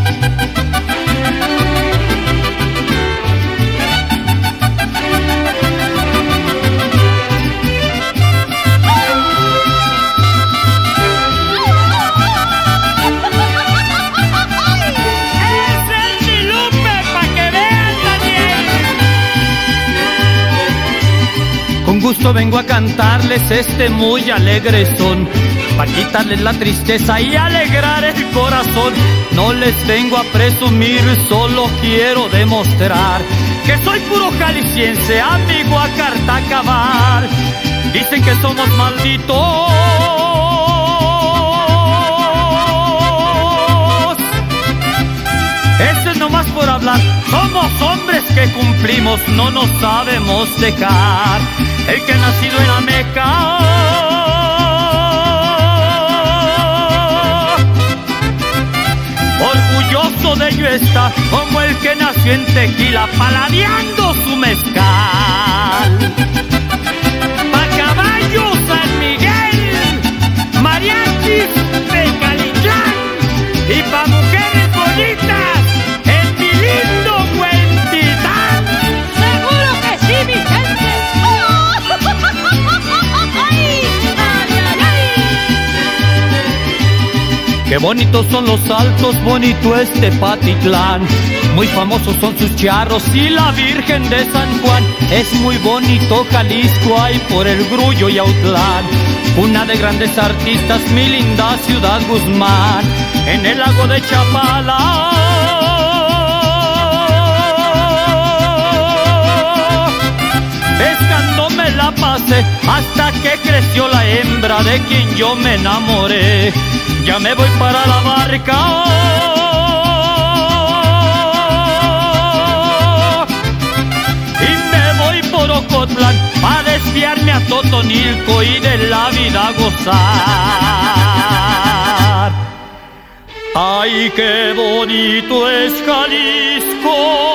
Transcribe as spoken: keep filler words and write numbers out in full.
Con gusto vengo a cantarles este muy alegre son, pa' quitarles la tristeza y alegrar el corazón. No les vengo a presumir, solo quiero demostrar que soy puro jalisciense, amigo a carta cabal. Dicen que somos malditos, eso es nomás por hablar. Somos hombres que cumplimos, no nos sabemos dejar. El que ha nacido en la Meca, orgulloso de ello está, como el que nació en Tequila, paladeando su mezcal. Pa' caballo San Miguel, mariachis de Calitlán, y pa' mujeres bonitas, en mi lindo Huentitán. Seguro que sí, mi gente. Qué bonitos son los altos, bonito este Patitlán. Muy famosos son sus charros y la Virgen de San Juan. Es muy bonito Jalisco, ahí por el Grullo y Autlán. Una de grandes artistas, mi linda ciudad Guzmán. En el lago de Chapala, pescando me la pasé hasta que creció la hembra de quien yo me enamoré. Ya me voy para la barca y me voy por Ocotlán a desviarme a Totonilco y de la vida gozar. Ay, qué bonito es Jalisco.